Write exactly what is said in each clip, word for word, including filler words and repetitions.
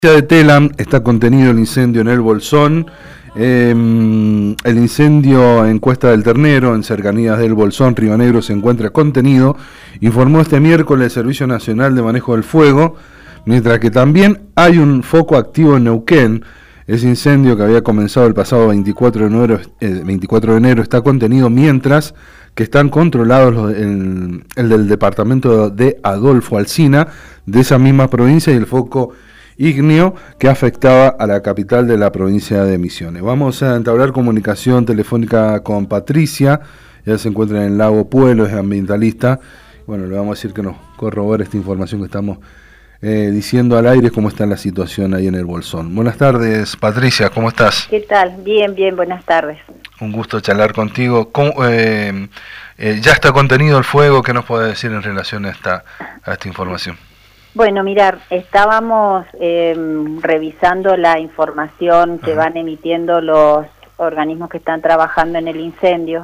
De Telam está contenido el incendio en El Bolsón. Eh, el incendio en Cuesta del Ternero, en cercanías del Bolsón, Río Negro, se encuentra contenido, informó este miércoles el Servicio Nacional de Manejo del Fuego, mientras que también hay un foco activo en Neuquén. Ese incendio, que había comenzado el pasado veinticuatro de enero, eh, veinticuatro de enero, está contenido, mientras que están controlados los, el, el del departamento de Adolfo Alsina, de esa misma provincia, y el foco ígneo que afectaba a la capital de la provincia de Misiones. Vamos a entablar comunicación telefónica con Patricia. Ella se encuentra en el Lago Puelo, es ambientalista. Bueno, le vamos a decir que nos corrobore esta información que estamos eh, diciendo al aire, cómo está la situación ahí en el Bolsón. Buenas tardes, Patricia, ¿cómo estás? ¿Qué tal? Bien, bien, buenas tardes. Un gusto charlar contigo. ¿Cómo, eh, eh, ¿Ya está contenido el fuego? ¿Qué nos puede decir en relación a esta, a esta información? Bueno, mirar, estábamos eh, revisando la información que van emitiendo los organismos que están trabajando en el incendio,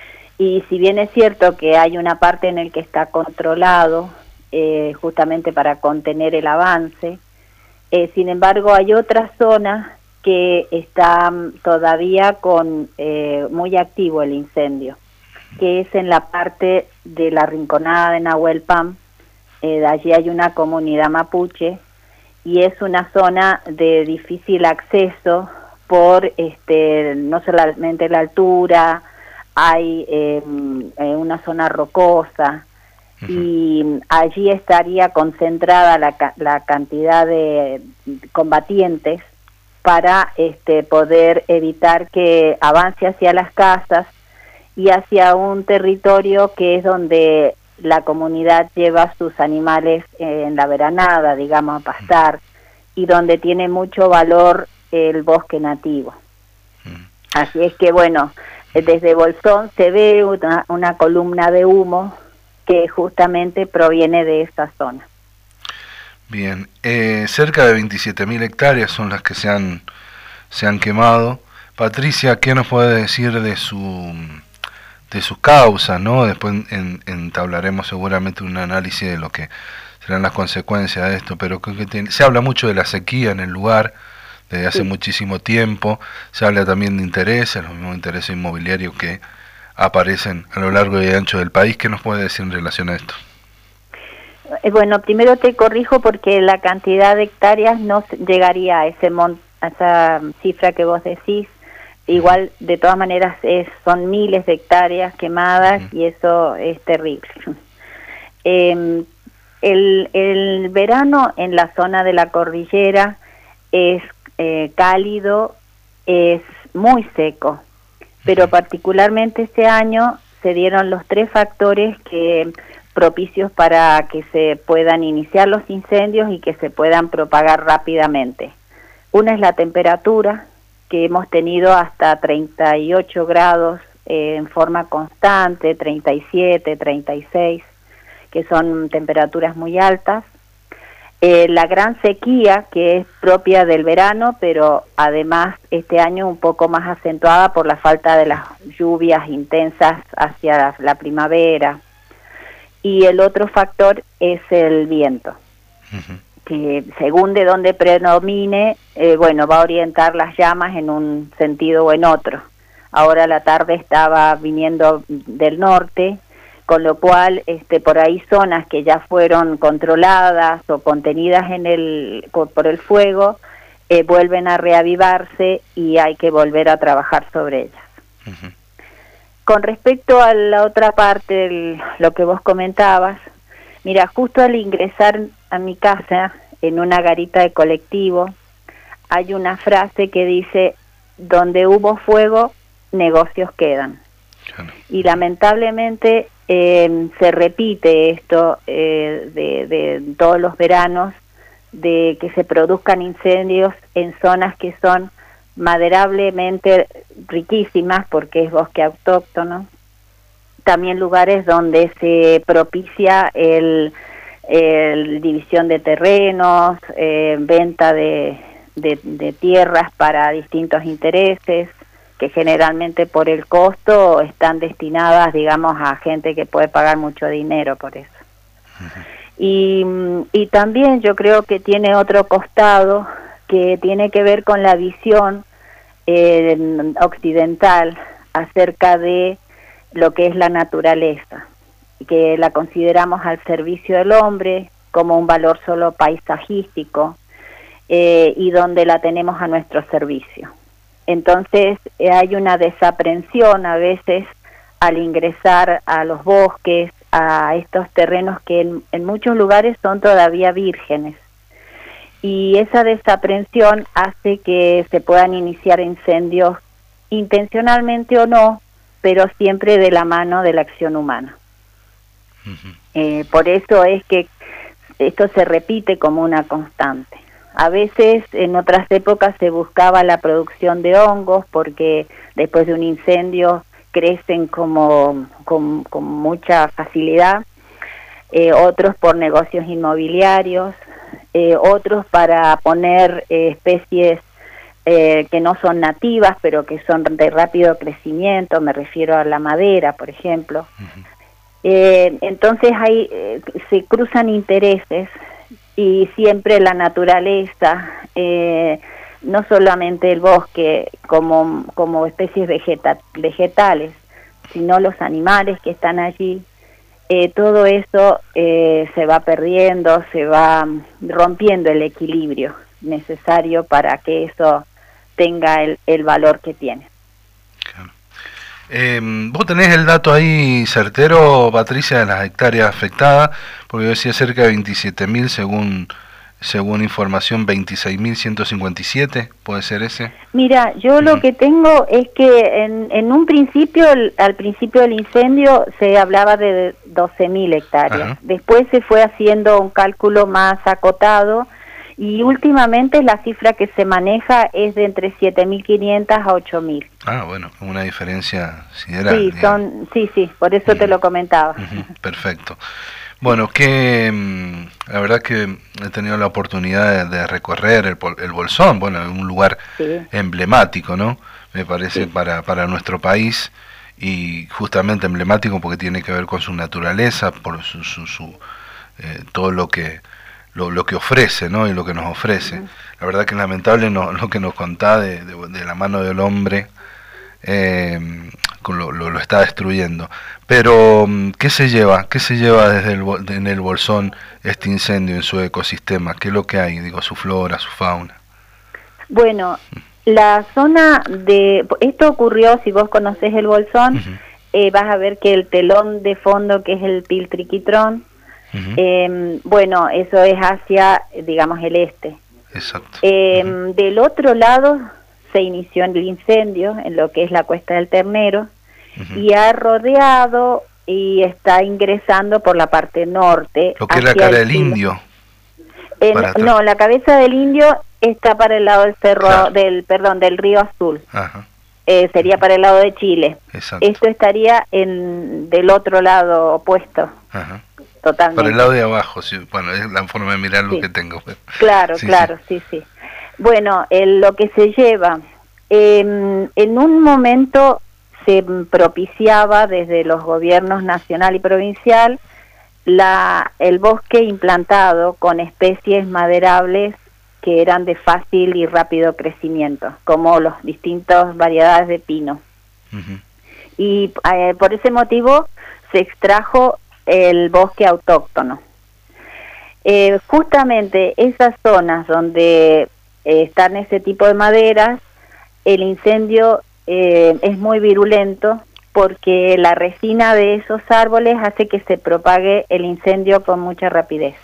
y si bien es cierto que hay una parte en el que está controlado, eh, justamente para contener el avance, eh, sin embargo hay otra zona que está todavía con eh, muy activo el incendio, que es en la parte de la Rinconada de Nahuelpan. Eh, de allí hay una comunidad mapuche y es una zona de difícil acceso por este no solamente la altura, hay eh, una zona rocosa, uh-huh. Y allí estaría concentrada la, la cantidad de combatientes para este poder evitar que avance hacia las casas y hacia un territorio que es donde la comunidad lleva sus animales en la veranada, digamos, a pastar, y donde tiene mucho valor el bosque nativo. Así es que, bueno, desde Bolsón se ve una, una columna de humo que justamente proviene de esa zona. Bien, eh, cerca de veintisiete mil hectáreas son las que se han, se han quemado. Patricia, ¿qué nos puede decir de su... de sus causas, ¿no? Después en, entablaremos seguramente un análisis de lo que serán las consecuencias de esto, pero creo que tiene, se habla mucho de la sequía en el lugar desde hace sí. muchísimo tiempo, se habla también de intereses, los mismos intereses inmobiliarios que aparecen a lo largo y ancho del país. ¿Qué nos puede decir en relación a esto? Bueno, primero te corrijo porque la cantidad de hectáreas no llegaría a, ese mon a esa cifra que vos decís. Igual, de todas maneras, es, son miles de hectáreas quemadas uh-huh. y eso es terrible. eh, el, el verano en la zona de la cordillera es eh, cálido, es muy seco, pero particularmente este año se dieron los tres factores que propicios para que se puedan iniciar los incendios y que se puedan propagar rápidamente. Una es la temperatura, que hemos tenido hasta treinta y ocho grados eh, en forma constante, treinta y siete, treinta y seis, que son temperaturas muy altas. Eh, la gran sequía, que es propia del verano, pero además este año un poco más acentuada por la falta de las lluvias intensas hacia la, la primavera. Y el otro factor es el viento. Uh-huh. Que según de dónde predomine, eh, bueno, va a orientar las llamas en un sentido o en otro. Ahora la tarde estaba viniendo del norte, con lo cual este, por ahí zonas que ya fueron controladas o contenidas en el por, por el fuego, eh, vuelven a reavivarse y hay que volver a trabajar sobre ellas. Uh-huh. Con respecto a la otra parte, del, lo que vos comentabas, mira, justo al ingresar a mi casa, en una garita de colectivo, hay una frase que dice: donde hubo fuego, negocios quedan. Claro. Y lamentablemente eh, se repite esto eh, de, de todos los veranos, de que se produzcan incendios en zonas que son maderablemente riquísimas, porque es bosque autóctono. También lugares donde se propicia el, el división de terrenos, eh, venta de, de, de tierras para distintos intereses, que generalmente por el costo están destinadas, digamos, a gente que puede pagar mucho dinero por eso. Uh-huh. y, y también yo creo que tiene otro costado que tiene que ver con la visión eh, occidental acerca de lo que es la naturaleza, que la consideramos al servicio del hombre como un valor solo paisajístico, eh, y donde la tenemos a nuestro servicio. Entonces eh, hay una desaprensión a veces al ingresar a los bosques, a estos terrenos que en, en muchos lugares son todavía vírgenes. Y esa desaprensión hace que se puedan iniciar incendios intencionalmente o no, pero siempre de la mano de la acción humana. Uh-huh. Eh, por eso es que esto se repite como una constante. A veces en otras épocas se buscaba la producción de hongos porque después de un incendio crecen como con, con mucha facilidad, eh, otros por negocios inmobiliarios, eh, otros para poner eh, especies eh, que no son nativas pero que son de rápido crecimiento, me refiero a la madera, por ejemplo. Uh-huh. Eh, entonces hay, eh, se cruzan intereses y siempre la naturaleza, eh, no solamente el bosque como, como especies vegeta, vegetales, sino los animales que están allí, eh, todo eso eh, se va perdiendo, se va rompiendo el equilibrio necesario para que eso tenga el, el valor que tiene. Claro. Eh, ¿Vos tenés el dato ahí certero, Patricia, de las hectáreas afectadas? Porque yo decía cerca de veintisiete mil según según información, veintiséis mil ciento cincuenta y siete, ¿puede ser ese? Mira, yo uh-huh. lo que tengo es que en, en un principio, al principio del incendio se hablaba de doce mil hectáreas, uh-huh. después se fue haciendo un cálculo más acotado y últimamente la cifra que se maneja es de entre siete mil quinientos a ocho mil. Ah, bueno, una diferencia sideral. Sí, son, sí, sí, por eso uh-huh. te lo comentaba. Uh-huh. Perfecto. Bueno, que la verdad que he tenido la oportunidad de, de recorrer el, el Bolsón, bueno, es un lugar sí. emblemático, ¿no? Me parece sí. para, para nuestro país y justamente emblemático porque tiene que ver con su naturaleza, por su, su, su eh, todo lo que lo, lo que ofrece, ¿no? Y lo que nos ofrece. Uh-huh. La verdad que es lamentable no, lo que nos contá de, de, de la mano del hombre. Eh, lo, lo, lo está destruyendo, pero ¿qué se lleva? ¿Qué se lleva desde el, en el Bolsón este incendio en su ecosistema? ¿Qué es lo que hay? Digo, su flora, su fauna. Bueno, la zona de... Esto ocurrió, si vos conocés el Bolsón, uh-huh. eh, vas a ver que el telón de fondo, que es el Piltriquitrón, uh-huh. eh, bueno, eso es hacia, digamos, el este. Exacto. Eh, uh-huh. Del otro lado se inició el incendio en lo que es la Cuesta del Ternero uh-huh. y ha rodeado y está ingresando por la parte norte. Lo que es la cara del indio. En, no, la cabeza del indio está para el lado del cerro, claro. del perdón, del río Azul. Ajá. Eh, sería para el lado de Chile. Exacto. Esto estaría en del otro lado opuesto. Ajá. Totalmente. Para el lado de abajo, sí. Bueno, es la forma de mirar sí. lo que tengo. Pero... Claro, sí, claro, sí, sí. sí. Bueno, el, lo que se lleva, eh, en un momento se propiciaba desde los gobiernos nacional y provincial la, el bosque implantado con especies maderables que eran de fácil y rápido crecimiento, como las distintas variedades de pino. Uh-huh. Y eh, por ese motivo se extrajo el bosque autóctono. Eh, justamente esas zonas donde eh, están ese tipo de maderas, el incendio eh, es muy virulento porque la resina de esos árboles hace que se propague el incendio con mucha rapidez.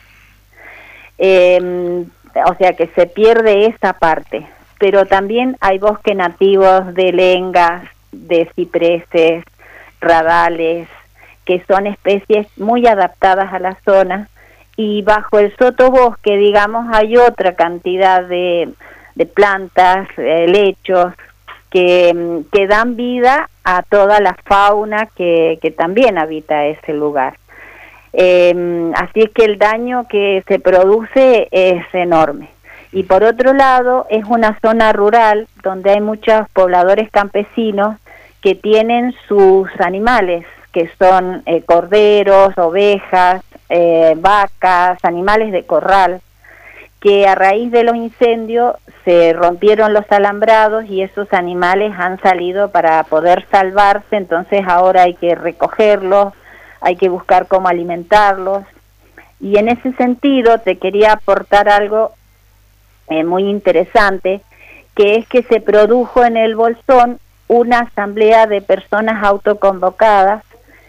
Eh, o sea que se pierde esa parte, pero también hay bosques nativos de lengas, de cipreses, radales, que son especies muy adaptadas a la zona, y bajo el sotobosque, digamos, hay otra cantidad de, de plantas, eh, lechos, que, que dan vida a toda la fauna que, que también habita ese lugar. Eh, así es que el daño que se produce es enorme. Y por otro lado, es una zona rural donde hay muchos pobladores campesinos que tienen sus animales, que son eh, corderos, ovejas, eh, vacas, animales de corral, que a raíz de los incendios se rompieron los alambrados y esos animales han salido para poder salvarse, entonces ahora hay que recogerlos, hay que buscar cómo alimentarlos. Y en ese sentido te quería aportar algo eh, muy interesante, que es que se produjo en el Bolsón una asamblea de personas autoconvocadas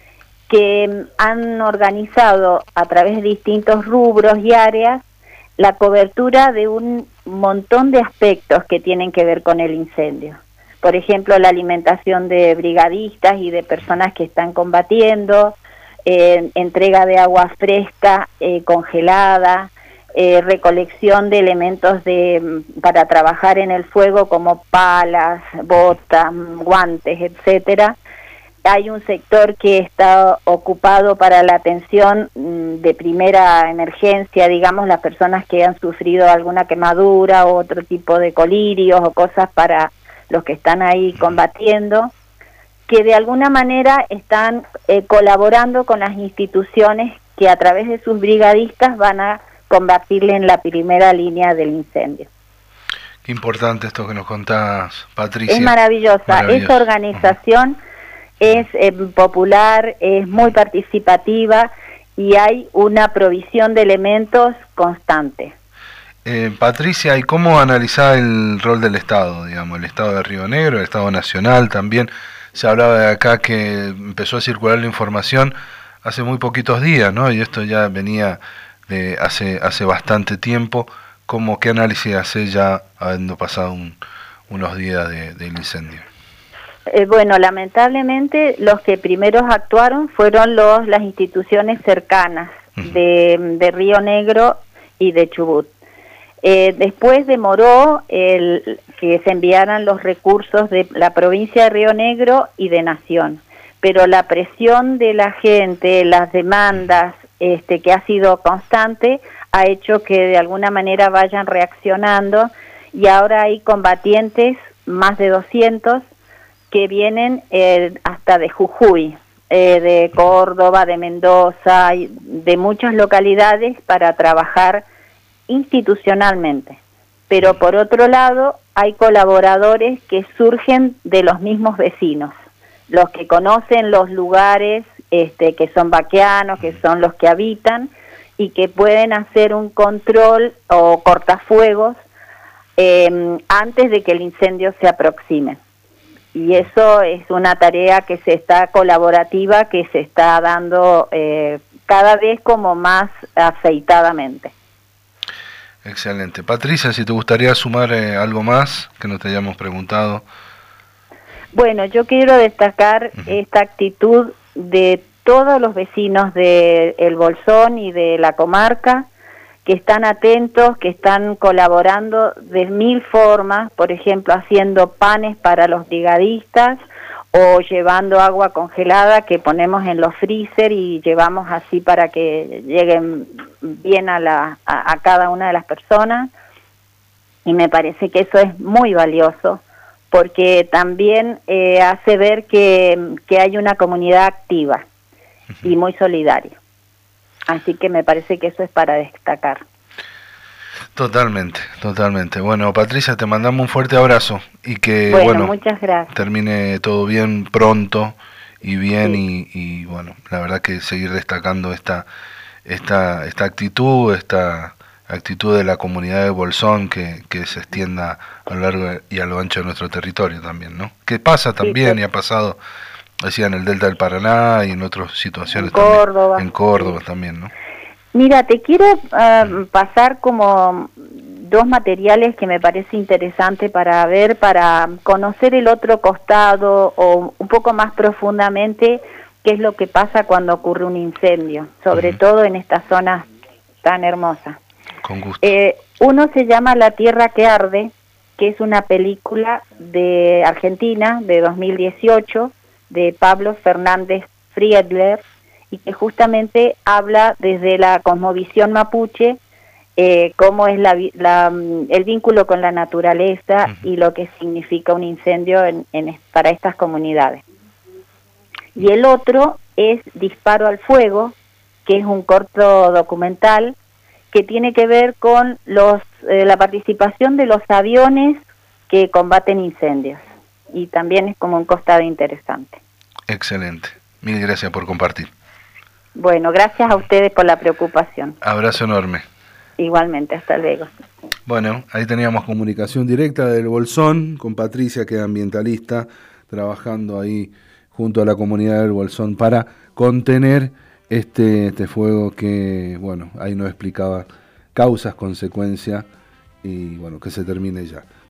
que han organizado a través de distintos rubros y áreas la cobertura de un montón de aspectos que tienen que ver con el incendio. Por ejemplo, la alimentación de brigadistas y de personas que están combatiendo, eh, entrega de agua fresca, eh, congelada, eh, recolección de elementos de para trabajar en el fuego como palas, botas, guantes, etcétera. Hay un sector que está ocupado para la atención de primera emergencia, digamos, las personas que han sufrido alguna quemadura o otro tipo de colirios o cosas para los que están ahí combatiendo, que de alguna manera están eh, colaborando con las instituciones que a través de sus brigadistas van a combatirle en la primera línea del incendio. Qué importante esto que nos contás, Patricia. Es maravillosa, Maravilloso. Esa organización uh-huh. es eh, popular, es muy participativa y hay una provisión de elementos constante. Eh, Patricia, ¿y cómo analizar el rol del Estado, digamos, el Estado de Río Negro, el Estado Nacional también? Se hablaba de acá que empezó a circular la información hace muy poquitos días, ¿no? Y esto ya venía de hace hace bastante tiempo. ¿Cómo, qué análisis hace ya habiendo pasado un, unos días de, del incendio? Eh, bueno, lamentablemente los que primeros actuaron fueron los las instituciones cercanas uh-huh. de, de Río Negro y de Chubut. Eh, después demoró el que se enviaran los recursos de la provincia de Río Negro y de Nación, pero la presión de la gente, las demandas, este, que ha sido constante, ha hecho que de alguna manera vayan reaccionando y ahora hay combatientes, más de doscientos, que vienen eh, hasta de Jujuy, eh, de Córdoba, de Mendoza, de muchas localidades para trabajar institucionalmente. Pero por otro lado, hay colaboradores que surgen de los mismos vecinos, los que conocen los lugares este, que son vaqueanos, que son los que habitan, y que pueden hacer un control o cortafuegos eh, antes de que el incendio se aproxime. Y eso es una tarea que se está colaborativa, que se está dando eh, cada vez como más afeitadamente. Excelente. Patricia, si te gustaría sumar eh, algo más que no te hayamos preguntado. Bueno, yo quiero destacar uh-huh. esta actitud de todos los vecinos de El Bolsón y de la comarca, que están atentos, que están colaborando de mil formas, por ejemplo, haciendo panes para los brigadistas o llevando agua congelada que ponemos en los freezer y llevamos así para que lleguen bien a, la, a, a cada una de las personas. Y me parece que eso es muy valioso, porque también eh, hace ver que, que hay una comunidad activa y muy solidaria. Así que me parece que eso es para destacar. Totalmente, totalmente. Bueno, Patricia, te mandamos un fuerte abrazo y que bueno, bueno, muchas gracias. termine todo bien pronto y bien sí. y, y bueno, la verdad que seguir destacando esta esta esta actitud, esta actitud de la comunidad de Bolsón que, que se extienda a lo largo y a lo ancho de nuestro territorio también, ¿no? Que pasa también sí, sí. y ha pasado, decía, en el Delta del Paraná y en otras situaciones en Córdoba, también. En Córdoba sí. también, ¿no? Mira, te quiero uh, pasar como dos materiales que me parece interesante para ver, para conocer el otro costado o un poco más profundamente qué es lo que pasa cuando ocurre un incendio, sobre uh-huh. todo en estas zonas tan hermosas. Con gusto. Eh, uno se llama La Tierra que Arde, que es una película de Argentina de dos mil dieciocho de Pablo Fernández Friedler, y que justamente habla desde la cosmovisión mapuche, eh, cómo es la, la, el vínculo con la naturaleza uh-huh. y lo que significa un incendio en, en, para estas comunidades. Y el otro es Disparo al Fuego, que es un corto documental que tiene que ver con los eh, la participación de los aviones que combaten incendios, y también es como un costado interesante. Excelente, mil gracias por compartir. Bueno, gracias a ustedes por la preocupación. Abrazo enorme. Igualmente, hasta luego. Bueno, ahí teníamos comunicación directa del Bolsón con Patricia, que es ambientalista, trabajando ahí junto a la comunidad del Bolsón para contener este, este fuego que, bueno, ahí nos explicaba causas, consecuencias y, bueno, que se termine ya.